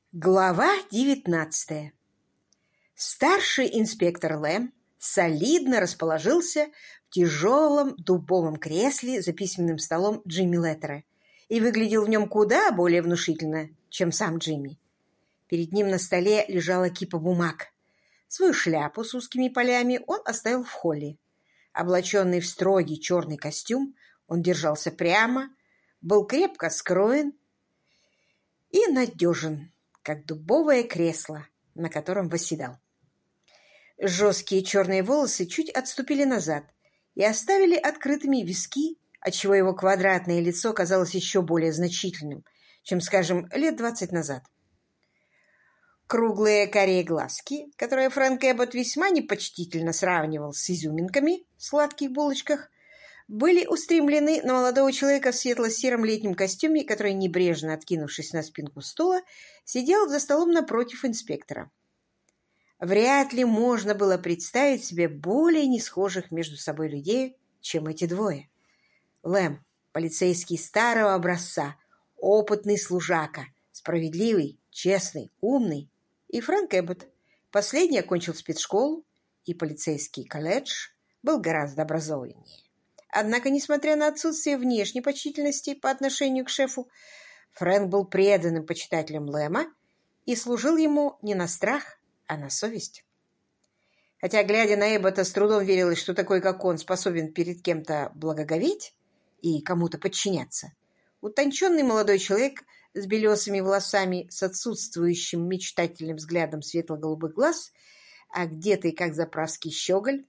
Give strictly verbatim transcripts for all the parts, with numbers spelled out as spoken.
Глава девятнадцатая. Старший инспектор Лэм солидно расположился в тяжелом дубовом кресле за письменным столом Джимми Леттера и выглядел в нем куда более внушительно, чем сам Джимми. Перед ним на столе лежала кипа бумаг. Свою шляпу с узкими полями он оставил в холле. Облаченный в строгий черный костюм, он держался прямо, был крепко скроен и надежен, как дубовое кресло, на котором восседал. Жесткие черные волосы чуть отступили назад и оставили открытыми виски, отчего его квадратное лицо казалось еще более значительным, чем, скажем, лет двадцать назад. Круглые карие глазки, которые Фрэнк Эббот весьма непочтительно сравнивал с изюминками в сладких булочках, были устремлены на молодого человека в светло-сером летнем костюме, который, небрежно откинувшись на спинку стула, сидел за столом напротив инспектора. Вряд ли можно было представить себе более несхожих между собой людей, чем эти двое. Лэм, полицейский старого образца, опытный служака, справедливый, честный, умный, и Фрэнк Эббот. Последний окончил спецшколу, и полицейский колледж был гораздо образованнее. Однако, несмотря на отсутствие внешней почтительности по отношению к шефу, Фрэнк был преданным почитателем Лэма и служил ему не на страх, а на совесть. Хотя, глядя на Эббота, с трудом верилось, что такой, как он, способен перед кем-то благоговеть и кому-то подчиняться, утонченный молодой человек с белесыми волосами, с отсутствующим мечтательным взглядом светло-голубых глаз, одетый, как заправский щеголь.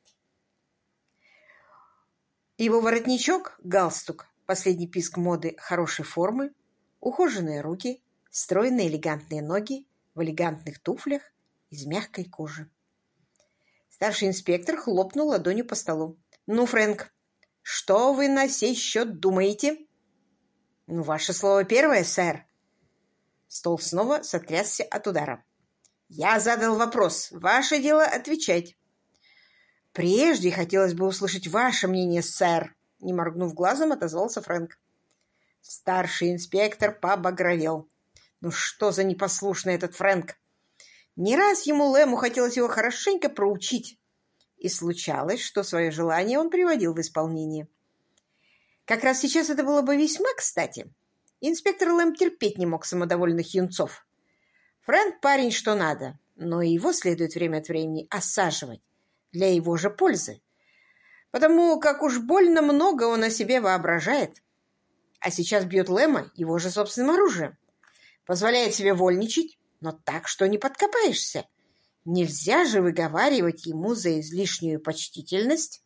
Его воротничок, галстук, последний писк моды хорошей формы, ухоженные руки, стройные элегантные ноги в элегантных туфлях из мягкой кожи. Старший инспектор хлопнул ладонью по столу. «Ну, Фрэнк, что вы на сей счет думаете?» «Ну, ваше слово первое, сэр». Стол снова сотрясся от удара. «Я задал вопрос. Ваше дело отвечать». «Прежде хотелось бы услышать ваше мнение, сэр», — не моргнув глазом, отозвался Фрэнк. Старший инспектор побагровел. «Ну что за непослушный этот Фрэнк?» Не раз ему, Лэму, хотелось его хорошенько проучить, и случалось, что свое желание он приводил в исполнение. Как раз сейчас это было бы весьма кстати. Инспектор Лэм терпеть не мог самодовольных юнцов. Фрэнк парень что надо, но и его следует время от времени осаживать для его же пользы, потому как уж больно много он о себе воображает. А сейчас бьет Лэма его же собственным оружием. Позволяет себе вольничать, но так, что не подкопаешься. Нельзя же выговаривать ему за излишнюю почтительность.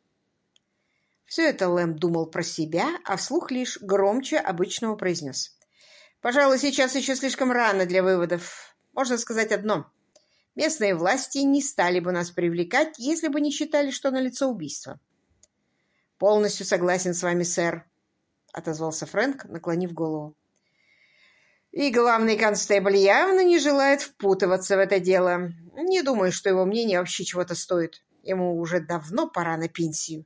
Все это Лэм думал про себя, а вслух лишь громче обычного произнес. «Пожалуй, сейчас еще слишком рано для выводов. Можно сказать одно. Местные власти не стали бы нас привлекать, если бы не считали, что налицо убийство». «Полностью согласен с вами, сэр», — отозвался Фрэнк, наклонив голову. «И главный констебль явно не желает впутываться в это дело. Не думаю, что его мнение вообще чего-то стоит. Ему уже давно пора на пенсию.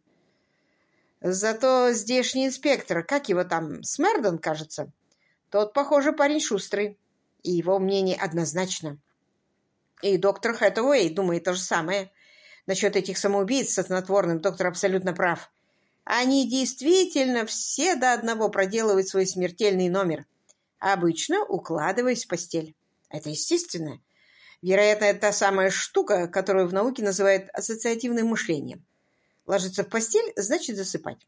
Зато здешний инспектор, как его там, Смердон, кажется, тот, похоже, парень шустрый, и его мнение однозначно. И доктор Хэтэуэй думает то же самое. Насчет этих самоубийц со снотворным доктор абсолютно прав. Они действительно все до одного проделывают свой смертельный номер, обычно укладываясь в постель. Это естественно. Вероятно, это та самая штука, которую в науке называют ассоциативным мышлением. Ложиться в постель значит засыпать.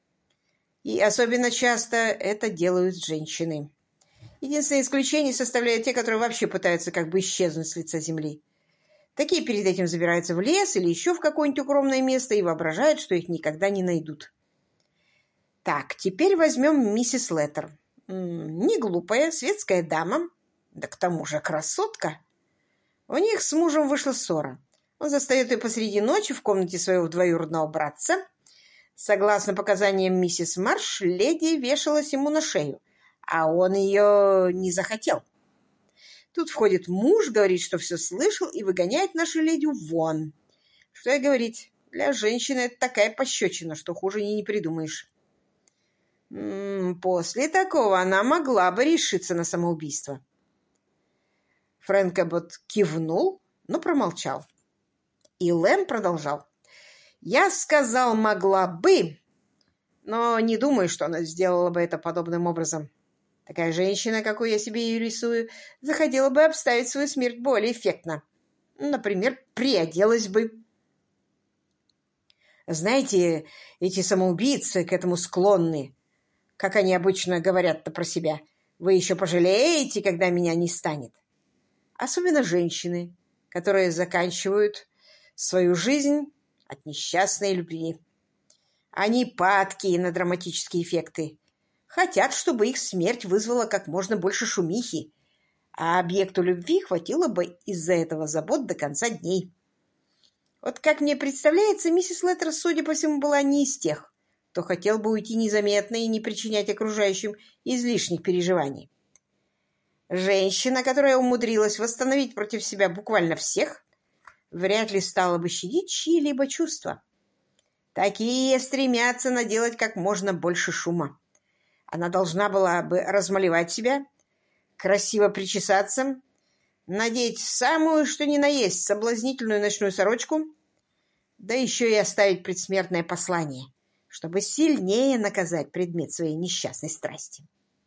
И особенно часто это делают женщины. Единственное исключение составляют те, которые вообще пытаются как бы исчезнуть с лица земли. Такие перед этим забираются в лес или еще в какое-нибудь укромное место и воображают, что их никогда не найдут. Так, теперь возьмем миссис Леттер. Не глупая, светская дама, да к тому же красотка. У них с мужем вышла ссора. Он застает ее посреди ночи в комнате своего двоюродного братца. Согласно показаниям миссис Марш, леди вешалась ему на шею, а он ее не захотел. Тут входит муж, говорит, что все слышал, и выгоняет нашу леди вон. Что и говорить, для женщины это такая пощечина, что хуже и не придумаешь. После такого она могла бы решиться на самоубийство. Фрэнк Эббот кивнул, но промолчал. И Лэм продолжал. «Я сказал, могла бы, но не думаю, что она сделала бы это подобным образом. Такая женщина, какую я себе ее рисую, захотела бы обставить свою смерть более эффектно. Например, приоделась бы». Знаете, эти самоубийцы к этому склонны, как они обычно говорят-то про себя. Вы еще пожалеете, когда меня не станет. Особенно женщины, которые заканчивают свою жизнь от несчастной любви. Они падки на драматические эффекты. Хотят, чтобы их смерть вызвала как можно больше шумихи, а объекту любви хватило бы из-за этого забот до конца дней. Вот как мне представляется, миссис Леттер, судя по всему, была не из тех, кто хотел бы уйти незаметно и не причинять окружающим излишних переживаний. Женщина, которая умудрилась восстановить против себя буквально всех, вряд ли стала бы щадить чьи-либо чувства. Такие стремятся наделать как можно больше шума. Она должна была бы размалевать себя, красиво причесаться, надеть самую, что ни на есть, соблазнительную ночную сорочку, да еще и оставить предсмертное послание, чтобы сильнее наказать предмет своей несчастной страсти.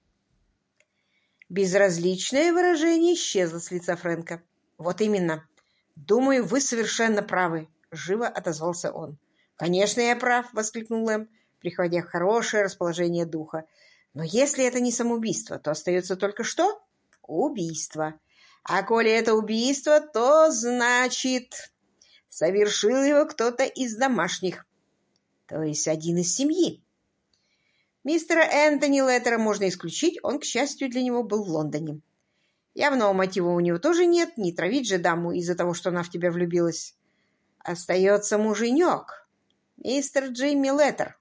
Безразличное выражение исчезло с лица Фрэнка. «Вот именно. Думаю, вы совершенно правы», — живо отозвался он. «Конечно, я прав», — воскликнул Лэм, приходя в хорошее расположение духа. «Но если это не самоубийство, то остается только что? Убийство. А коли это убийство, то значит, совершил его кто-то из домашних, то есть один из семьи. Мистера Энтони Леттера можно исключить, он, к счастью, для него был в Лондоне. Явного мотива у него тоже нет, не травить же даму из-за того, что она в тебя влюбилась. Остается муженек, мистер Джимми Леттер.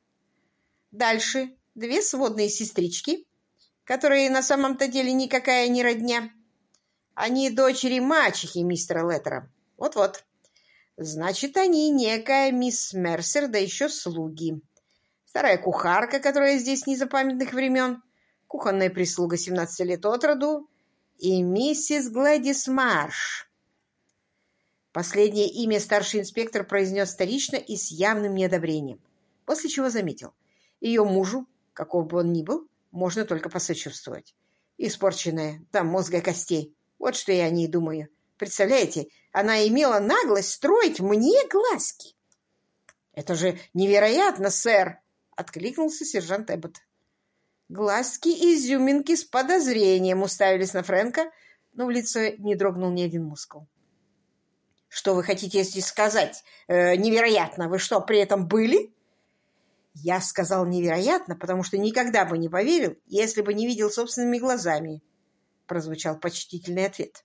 Дальше две сводные сестрички, которые на самом-то деле никакая не родня. Они дочери мачехи мистера Леттера. Вот-вот. Значит, они некая мисс Мерсер, да еще слуги. Старая кухарка, которая здесь с незапамятных времен, кухонная прислуга семнадцати лет от роду и миссис Глэдис Марш. Последнее имя старший инспектор произнес вторично и с явным неодобрением, после чего заметил. Ее мужу, каков бы он ни был, можно только посочувствовать. Испорченная до мозга костей. Вот что я о ней думаю. Представляете, она имела наглость строить мне глазки. «Это же невероятно, сэр!» — откликнулся сержант Эббот. Глазки и изюминки с подозрением уставились на Фрэнка, но в лице не дрогнул ни один мускул. «Что вы хотите здесь сказать? Э, невероятно! Вы что, при этом были?» «Я сказал невероятно, потому что никогда бы не поверил, если бы не видел собственными глазами», — прозвучал почтительный ответ.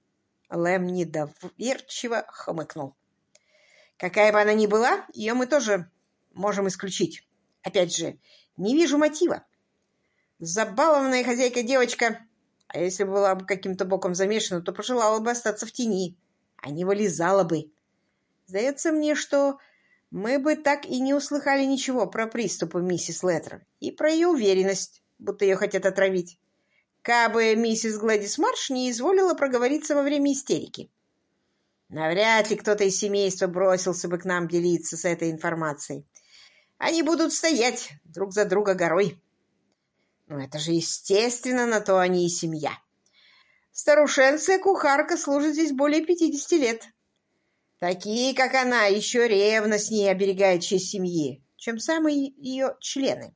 Лэм недоверчиво хмыкнул. «Какая бы она ни была, ее мы тоже можем исключить. Опять же, не вижу мотива. Забалованная хозяйка-девочка, а если бы была бы каким-то боком замешана, то пожелала бы остаться в тени, а не вылезала бы. Сдается мне, что мы бы так и не услыхали ничего про приступы миссис Леттер и про ее уверенность, будто ее хотят отравить, кабы миссис Глэдис Марш не изволила проговориться во время истерики. Навряд ли кто-то из семейства бросился бы к нам делиться с этой информацией. Они будут стоять друг за друга горой. Но это же естественно, на то они и семья. Старушенция кухарка служит здесь более пятидесяти лет. Такие, как она, еще ревностнее оберегают честь семьи, чем самые ее члены.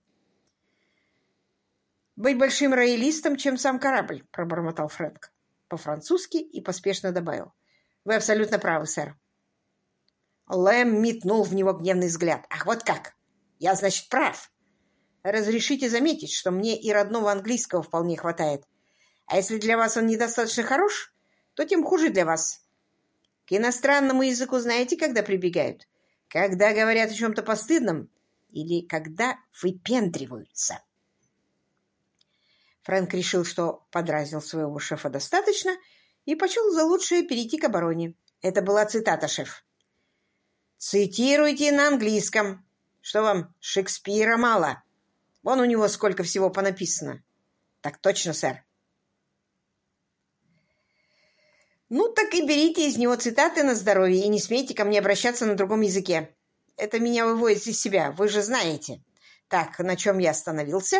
«Быть большим роялистом, чем сам корабль», — пробормотал Фрэнк по-французски и поспешно добавил. «Вы абсолютно правы, сэр». Лэм метнул в него гневный взгляд. «Ах, вот как! Я, значит, прав. Разрешите заметить, что мне и родного английского вполне хватает. А если для вас он недостаточно хорош, то тем хуже для вас. К иностранному языку знаете, когда прибегают? Когда говорят о чем-то постыдном или когда выпендриваются». Фрэнк решил, что подразнил своего шефа достаточно и почел за лучшее перейти к обороне. Это была цитата, шеф. «Цитируйте на английском. Что вам, Шекспира мало? Вон у него сколько всего понаписано». «Так точно, сэр». Ну, так и берите из него цитаты на здоровье и не смейте ко мне обращаться на другом языке. Это меня выводит из себя, вы же знаете. Так, на чем я остановился?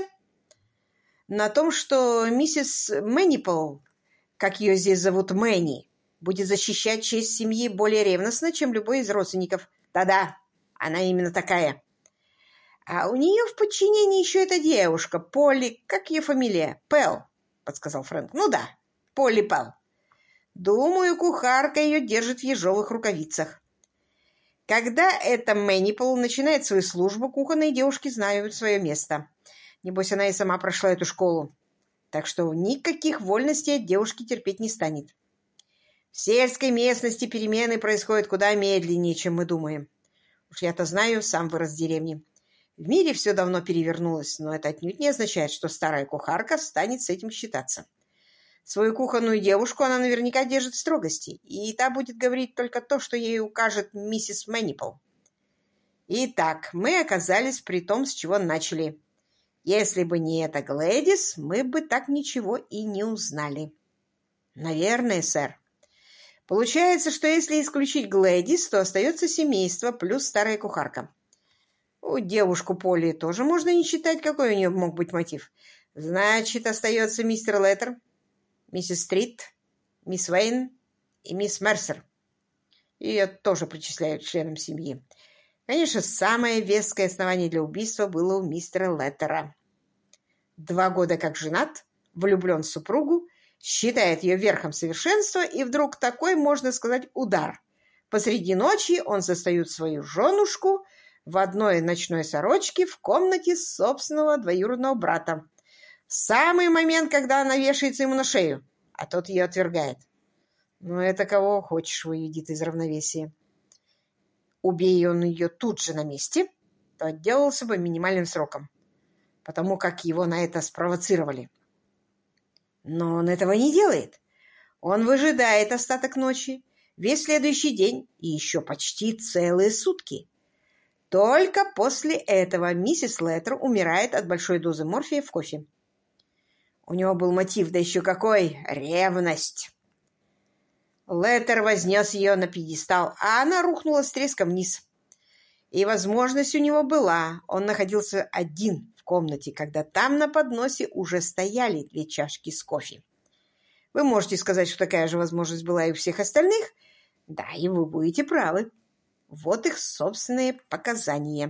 На том, что миссис Мэннипл, как ее здесь зовут Мэнни, будет защищать честь семьи более ревностно, чем любой из родственников. Да-да, она именно такая. А у нее в подчинении еще эта девушка, Полли, как ее фамилия? Пэл, подсказал Фрэнк. Ну да, Полли Пэл. Думаю, кухарка ее держит в ежовых рукавицах. Когда эта Мэннипл начинает свою службу, кухонные девушки знают свое место. Небось, она и сама прошла эту школу. Так что никаких вольностей от девушки терпеть не станет. В сельской местности перемены происходят куда медленнее, чем мы думаем. Уж я-то знаю, сам вырос в деревне. В мире все давно перевернулось, но это отнюдь не означает, что старая кухарка станет с этим считаться. Свою кухонную девушку она наверняка держит в строгости, и та будет говорить только то, что ей укажет миссис Мэннипл. Итак, мы оказались при том, с чего начали. Если бы не эта Глэдис, мы бы так ничего и не узнали. Наверное, сэр. Получается, что если исключить Глэдис, то остается семейство плюс старая кухарка. У девушку Полли тоже можно не считать, какой у нее мог быть мотив. Значит, остается мистер Леттер, миссис Стрит, мисс Уэйн и мисс Мерсер. Ее тоже причисляют к членам семьи. Конечно, самое веское основание для убийства было у мистера Леттера. Два года как женат, влюблен в супругу, считает ее верхом совершенства, и вдруг такой, можно сказать, удар. Посреди ночи он застает свою женушку в одной ночной сорочке в комнате собственного двоюродного брата. В самый момент, когда она вешается ему на шею, а тот ее отвергает. Но это кого хочешь выведет из равновесия. Убей он ее тут же на месте, то отделался бы минимальным сроком, потому как его на это спровоцировали. Но он этого не делает. Он выжидает остаток ночи, весь следующий день и еще почти целые сутки. Только после этого миссис Леттер умирает от большой дозы морфия в кофе. У него был мотив, да еще какой! Ревность! Леттер вознес ее на пьедестал, а она рухнула с треском вниз. И возможность у него была. Он находился один в комнате, когда там на подносе уже стояли две чашки с кофе. Вы можете сказать, что такая же возможность была и у всех остальных? Да, и вы будете правы. Вот их собственные показания.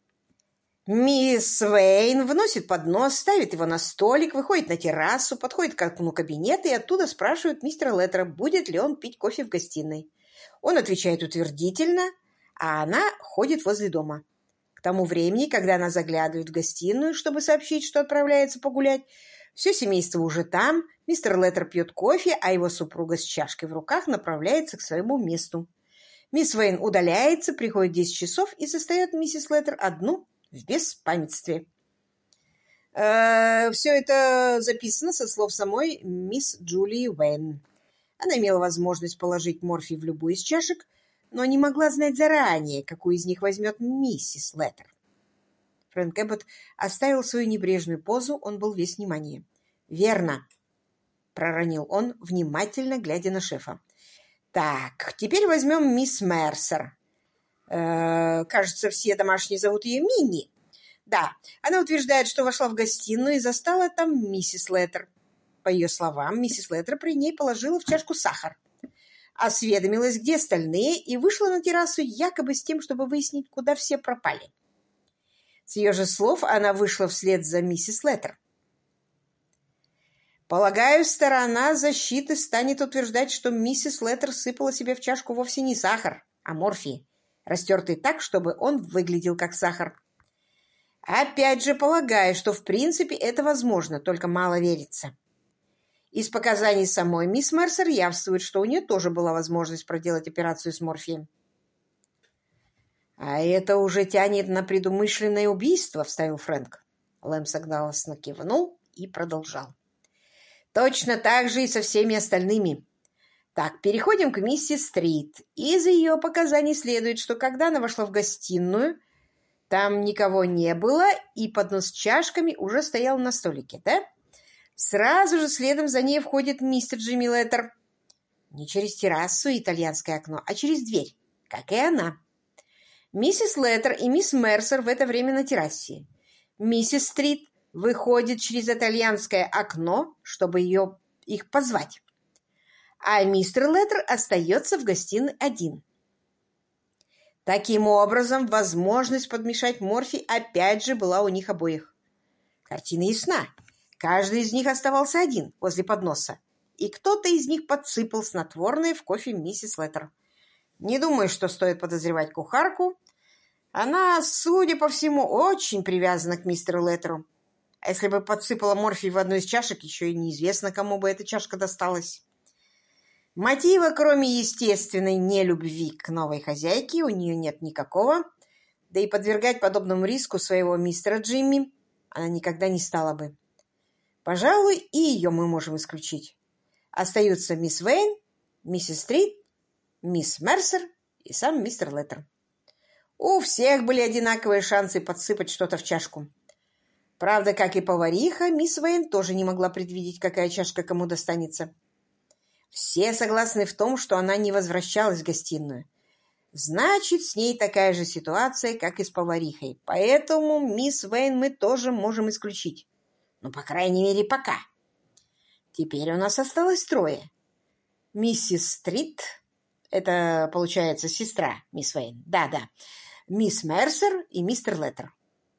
Мисс Уэйн вносит поднос, ставит его на столик, выходит на террасу, подходит к окну кабинета и оттуда спрашивает мистера Леттера, будет ли он пить кофе в гостиной. Он отвечает утвердительно, а она ходит возле дома. К тому времени, когда она заглядывает в гостиную, чтобы сообщить, что отправляется погулять, все семейство уже там, мистер Леттер пьет кофе, а его супруга с чашкой в руках направляется к своему месту. Мисс Уэйн удаляется, приходит в десять часов и застает миссис Леттер одну в беспамятстве. Э, все это записано со слов самой мисс Джулии Уэйн. Она имела возможность положить морфий в любую из чашек, но не могла знать заранее, какую из них возьмет миссис Леттер. Фрэнк Эббот оставил свою небрежную позу, он был весь внимание. «Верно», — проронил он, внимательно глядя на шефа. «Так, теперь возьмем мисс Мерсер. Э, кажется, все домашние зовут ее Минни. Да, она утверждает, что вошла в гостиную и застала там миссис Леттер. По ее словам, миссис Леттер при ней положила в чашку сахар, осведомилась, где остальные, и вышла на террасу якобы с тем, чтобы выяснить, куда все пропали. С ее же слов она вышла вслед за миссис Леттер. Полагаю, сторона защиты станет утверждать, что миссис Леттер сыпала себе в чашку вовсе не сахар, а морфий, растертый так, чтобы он выглядел как сахар. Опять же, полагаю, что в принципе это возможно, только мало верится. Из показаний самой мисс Мерсер явствует, что у нее тоже была возможность проделать операцию с морфием. «А это уже тянет на предумышленное убийство», — вставил Фрэнк. Лэм согласно кивнул и продолжал. «Точно так же и со всеми остальными. Так, переходим к миссис Стрит. Из ее показаний следует, что когда она вошла в гостиную, там никого не было, и поднос с чашками уже стоял на столике, да? Сразу же следом за ней входит мистер Джимми Леттер. Не через террасу и итальянское окно, а через дверь, как и она. Миссис Леттер и мисс Мерсер в это время на террасе. Миссис Стрит выходит через итальянское окно, чтобы ее, их позвать. А мистер Леттер остается в гостиной один. Таким образом, возможность подмешать морфий опять же была у них обоих. Картина ясна. Каждый из них оставался один возле подноса, и кто-то из них подсыпал снотворное в кофе миссис Леттер. Не думаю, что стоит подозревать кухарку. Она, судя по всему, очень привязана к мистеру Леттеру. А если бы подсыпала морфий в одну из чашек, еще и неизвестно, кому бы эта чашка досталась. Мотива, кроме естественной нелюбви к новой хозяйке, у нее нет никакого, да и подвергать подобному риску своего мистера Джимми она никогда не стала бы. Пожалуй, и ее мы можем исключить. Остаются мисс Вейн, миссис Стрит, мисс Мерсер и сам мистер Леттер. У всех были одинаковые шансы подсыпать что-то в чашку. Правда, как и повариха, мисс Вейн тоже не могла предвидеть, какая чашка кому достанется. Все согласны в том, что она не возвращалась в гостиную. Значит, с ней такая же ситуация, как и с поварихой. Поэтому мисс Вейн мы тоже можем исключить. Ну, по крайней мере, пока. Теперь у нас осталось трое. Миссис Стрит, это, получается, сестра мисс Вейн, да-да, мисс Мерсер и мистер Леттер.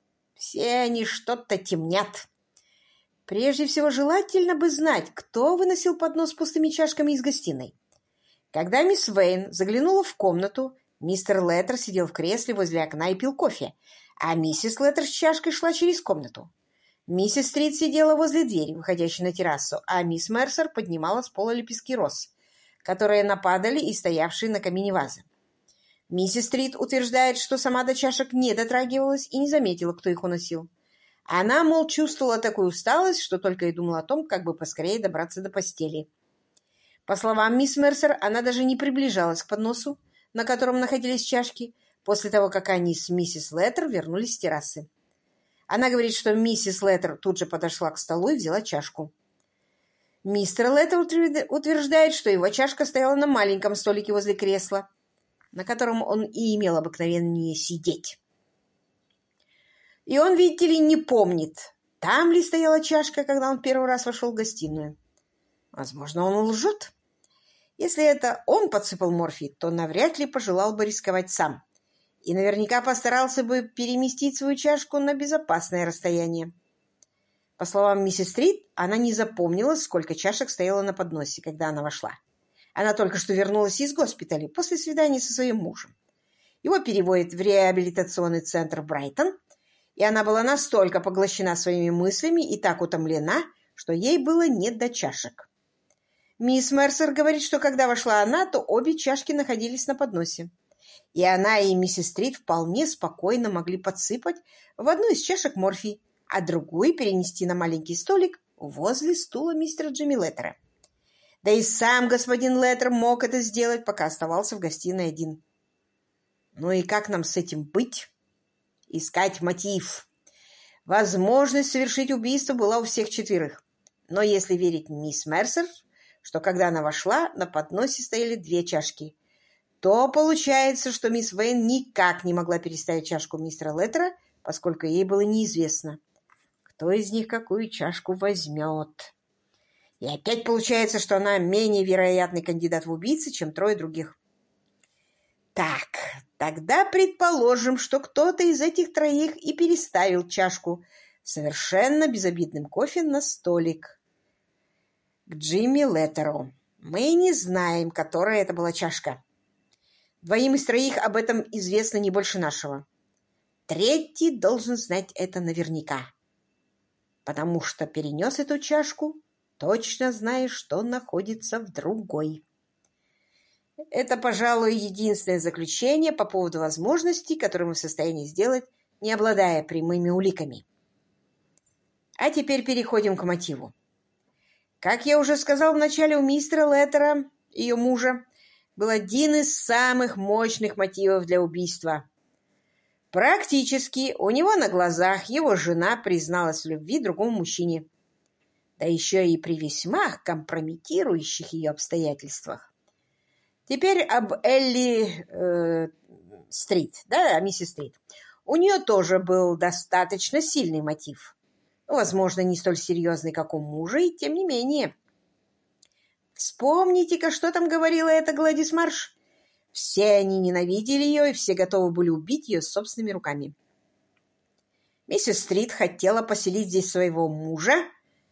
Все они что-то темнят. Прежде всего, желательно бы знать, кто выносил поднос с пустыми чашками из гостиной. Когда мисс Вейн заглянула в комнату, мистер Леттер сидел в кресле возле окна и пил кофе, а миссис Леттер с чашкой шла через комнату. Миссис Стрит сидела возле двери, выходящей на террасу, а мисс Мерсер поднимала с пола лепестки роз, которые нападали и стоявшие на камине вазы. Миссис Стрит утверждает, что сама до чашек не дотрагивалась и не заметила, кто их уносил. Она, мол, чувствовала такую усталость, что только и думала о том, как бы поскорее добраться до постели. По словам мисс Мерсер, она даже не приближалась к подносу, на котором находились чашки, после того, как они с миссис Леттер вернулись с террасы. Она говорит, что миссис Леттер тут же подошла к столу и взяла чашку. Мистер Леттер утверждает, что его чашка стояла на маленьком столике возле кресла, на котором он и имел обыкновение сидеть. И он, видите ли, не помнит, там ли стояла чашка, когда он первый раз вошел в гостиную. Возможно, он лжет. Если это он подсыпал морфий, то навряд ли пожелал бы рисковать сам. И наверняка постарался бы переместить свою чашку на безопасное расстояние. По словам миссис Стрит, она не запомнила, сколько чашек стояло на подносе, когда она вошла. Она только что вернулась из госпиталя после свидания со своим мужем. Его переводят в реабилитационный центр Брайтон, и она была настолько поглощена своими мыслями и так утомлена, что ей было не до чашек. Мисс Мерсер говорит, что когда вошла она, то обе чашки находились на подносе. И она, и миссис Стрит вполне спокойно могли подсыпать в одну из чашек морфий, а другую перенести на маленький столик возле стула мистера Джимми Леттера. Да и сам господин Леттер мог это сделать, пока оставался в гостиной один. Ну и как нам с этим быть? Искать мотив. Возможность совершить убийство была у всех четверых. Но если верить мисс Мерсер, что когда она вошла, на подносе стояли две чашки, то получается, что мисс Вейн никак не могла переставить чашку мистера Леттера, поскольку ей было неизвестно, кто из них какую чашку возьмет. И опять получается, что она менее вероятный кандидат в убийцы, чем трое других. Так, тогда предположим, что кто-то из этих троих и переставил чашку совершенно безобидным кофе на столик к Джимми Леттеру. Мы не знаем, которая это была чашка. Двоим из троих об этом известно не больше нашего. Третий должен знать это наверняка, потому что перенес эту чашку, точно зная, что находится в другой. Это, пожалуй, единственное заключение по поводу возможностей, которые мы в состоянии сделать, не обладая прямыми уликами. А теперь переходим к мотиву. Как я уже сказал в начале, у мистера Леттера, ее мужа, был один из самых мощных мотивов для убийства. Практически у него на глазах его жена призналась в любви другому мужчине, да еще и при весьма компрометирующих ее обстоятельствах. Теперь об Элли э, Стрит, да, миссис Стрит. У нее тоже был достаточно сильный мотив. Возможно, не столь серьезный, как у мужа, и тем не менее. Вспомните-ка, что там говорила эта Гладис Марш. Все они ненавидели ее, и все готовы были убить ее собственными руками. Миссис Стрит хотела поселить здесь своего мужа,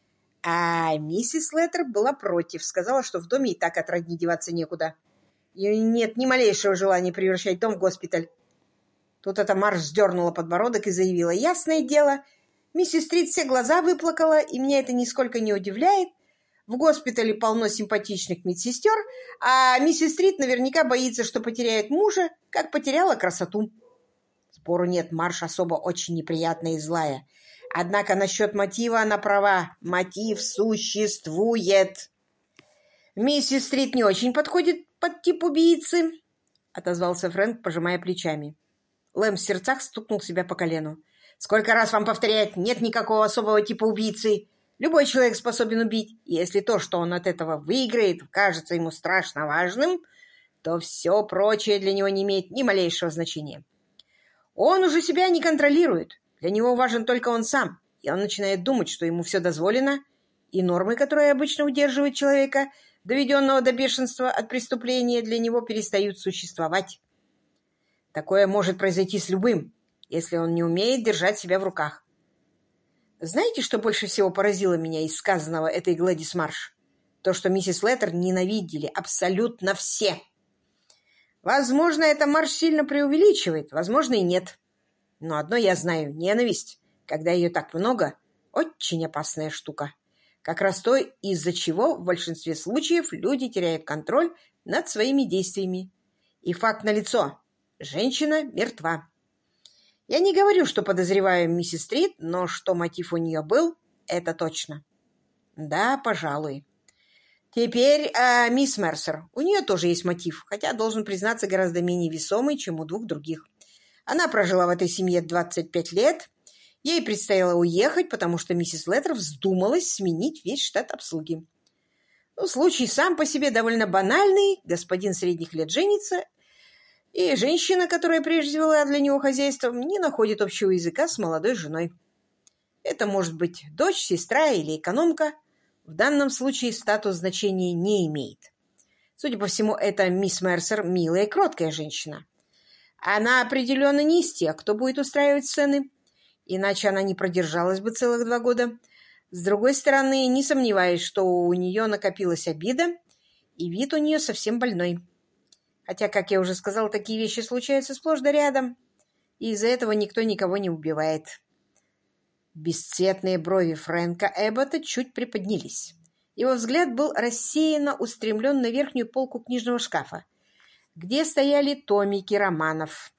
а миссис Леттер была против, сказала, что в доме и так от родни деваться некуда. Ее нет ни малейшего желания превращать дом в госпиталь. Тут эта Марш вздернула подбородок и заявила: «Ясное дело, миссис Стрит все глаза выплакала, и меня это нисколько не удивляет. В госпитале полно симпатичных медсестер, а миссис Стрит наверняка боится, что потеряет мужа, как потеряла красоту». Спору нет, Марш особо очень неприятная и злая. Однако насчет мотива она права. Мотив существует. «Миссис Стрит не очень подходит под тип убийцы», — отозвался Фрэнк, пожимая плечами. Лэм в сердцах стукнул себя по колену. «Сколько раз вам повторять, нет никакого особого типа убийцы. Любой человек способен убить. И если то, что он от этого выиграет, кажется ему страшно важным, то все прочее для него не имеет ни малейшего значения. Он уже себя не контролирует. Для него важен только он сам. И он начинает думать, что ему все дозволено, и нормы, которые обычно удерживают человека, доведенного до бешенства от преступления, для него перестают существовать. Такое может произойти с любым, если он не умеет держать себя в руках. Знаете, что больше всего поразило меня из сказанного этой Гладис Марш? То, что миссис Леттер ненавидели абсолютно все. Возможно, эта Марш сильно преувеличивает, возможно, и нет. Но одно я знаю: ненависть, когда ее так много, очень опасная штука. Как раз то, из-за чего в большинстве случаев люди теряют контроль над своими действиями. И факт налицо: женщина мертва. Я не говорю, что подозреваю миссис Стрит, но что мотив у нее был, это точно. Да, пожалуй. Теперь э, мисс Мерсер. У нее тоже есть мотив, хотя, должен признаться, гораздо менее весомый, чем у двух других. Она прожила в этой семье двадцать пять лет. Ей предстояло уехать, потому что миссис Леттер вздумалась сменить весь штат обслуги. Ну, случай сам по себе довольно банальный. Господин средних лет женится, и женщина, которая прежде вела для него хозяйство, не находит общего языка с молодой женой. Это может быть дочь, сестра или экономка. В данном случае статус значения не имеет. Судя по всему, это мисс Мерсер милая и кроткая женщина. Она определенно не из тех, кто будет устраивать сцены, иначе она не продержалась бы целых два года. С другой стороны, не сомневаюсь, что у нее накопилась обида, и вид у нее совсем больной. Хотя, как я уже сказал, такие вещи случаются сплошь да рядом, и из-за этого никто никого не убивает. Бесцветные брови Фрэнка Эббота чуть приподнялись. Его взгляд был рассеянно устремлен на верхнюю полку книжного шкафа, где стояли томики романов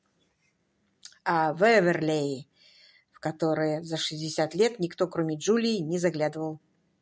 о Вэверлее, в которые за шестьдесят лет никто, кроме Джулии, не заглядывал.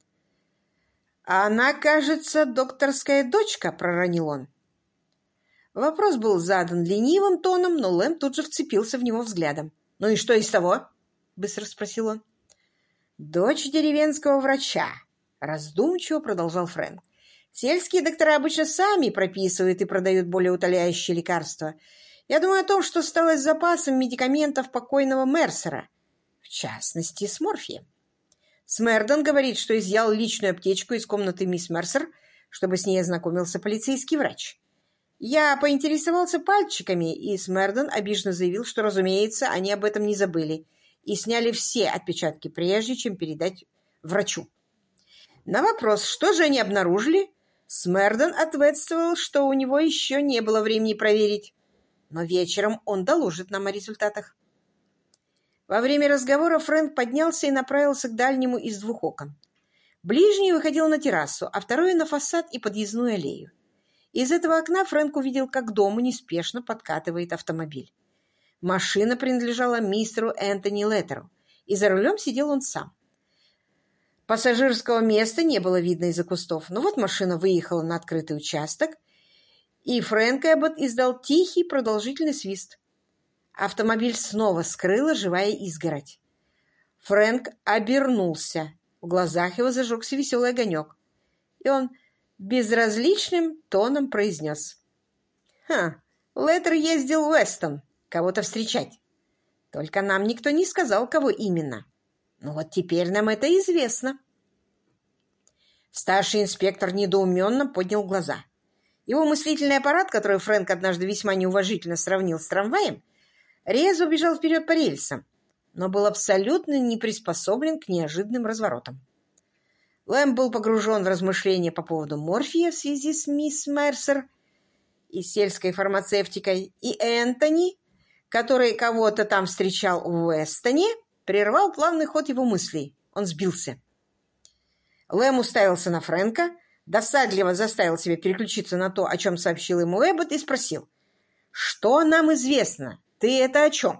«Она, кажется, докторская дочка», — проронил он. Вопрос был задан ленивым тоном, но Лэм тут же вцепился в него взглядом. «Ну и что из того?» — быстро спросил он. «Дочь деревенского врача», — раздумчиво продолжал Фрэнк. «Сельские доктора обычно сами прописывают и продают более утоляющие лекарства. Я думаю о том, что стало с запасом медикаментов покойного Мерсера, в частности, с морфием. Смердон говорит, что изъял личную аптечку из комнаты мисс Мерсер, чтобы с ней ознакомился полицейский врач. Я поинтересовался пальчиками, и Смердон обиженно заявил, что, разумеется, они об этом не забыли и сняли все отпечатки, прежде чем передать врачу. На вопрос, что же они обнаружили, Смердон ответствовал, что у него еще не было времени проверить, но вечером он доложит нам о результатах. Во время разговора Фрэнк поднялся и направился к дальнему из двух окон. Ближний выходил на террасу, а второй — на фасад и подъездную аллею. Из этого окна Фрэнк увидел, как к дому неспешно подкатывает автомобиль. Машина принадлежала мистеру Энтони Леттеру, и за рулем сидел он сам. Пассажирского места не было видно из-за кустов, но вот машина выехала на открытый участок, и Фрэнк Эббот издал тихий продолжительный свист. Автомобиль снова скрыла живая изгородь. Фрэнк обернулся. В глазах его зажегся веселый огонек, и он безразличным тоном произнес: Ха, Леттер ездил в Уэстон кого-то встречать. Только нам никто не сказал, кого именно. Ну вот теперь нам это известно. Старший инспектор недоуменно поднял глаза. Его мыслительный аппарат, который Фрэнк однажды весьма неуважительно сравнил с трамваем, резво бежал вперед по рельсам, но был абсолютно не приспособлен к неожиданным разворотам. Лэм был погружен в размышления по поводу морфия в связи с мисс Мерсер и сельской фармацевтикой, и Энтони, который кого-то там встречал в Уэстоне, прервал плавный ход его мыслей. Он сбился. Лэм уставился на Фрэнка, досадливо заставил себя переключиться на то, о чем сообщил ему Эббот, и спросил: «Что нам известно? Ты это о чем?»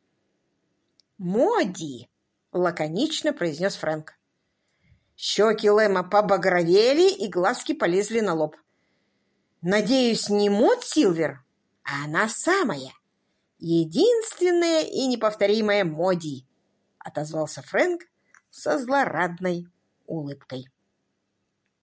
«Моди», — лаконично произнес Фрэнк. Щеки Лэма побагровели, и глазки полезли на лоб. «Надеюсь, не Мод Силвер, а она самая, единственная и неповторимая Моди», — отозвался Фрэнк со злорадной улыбкой.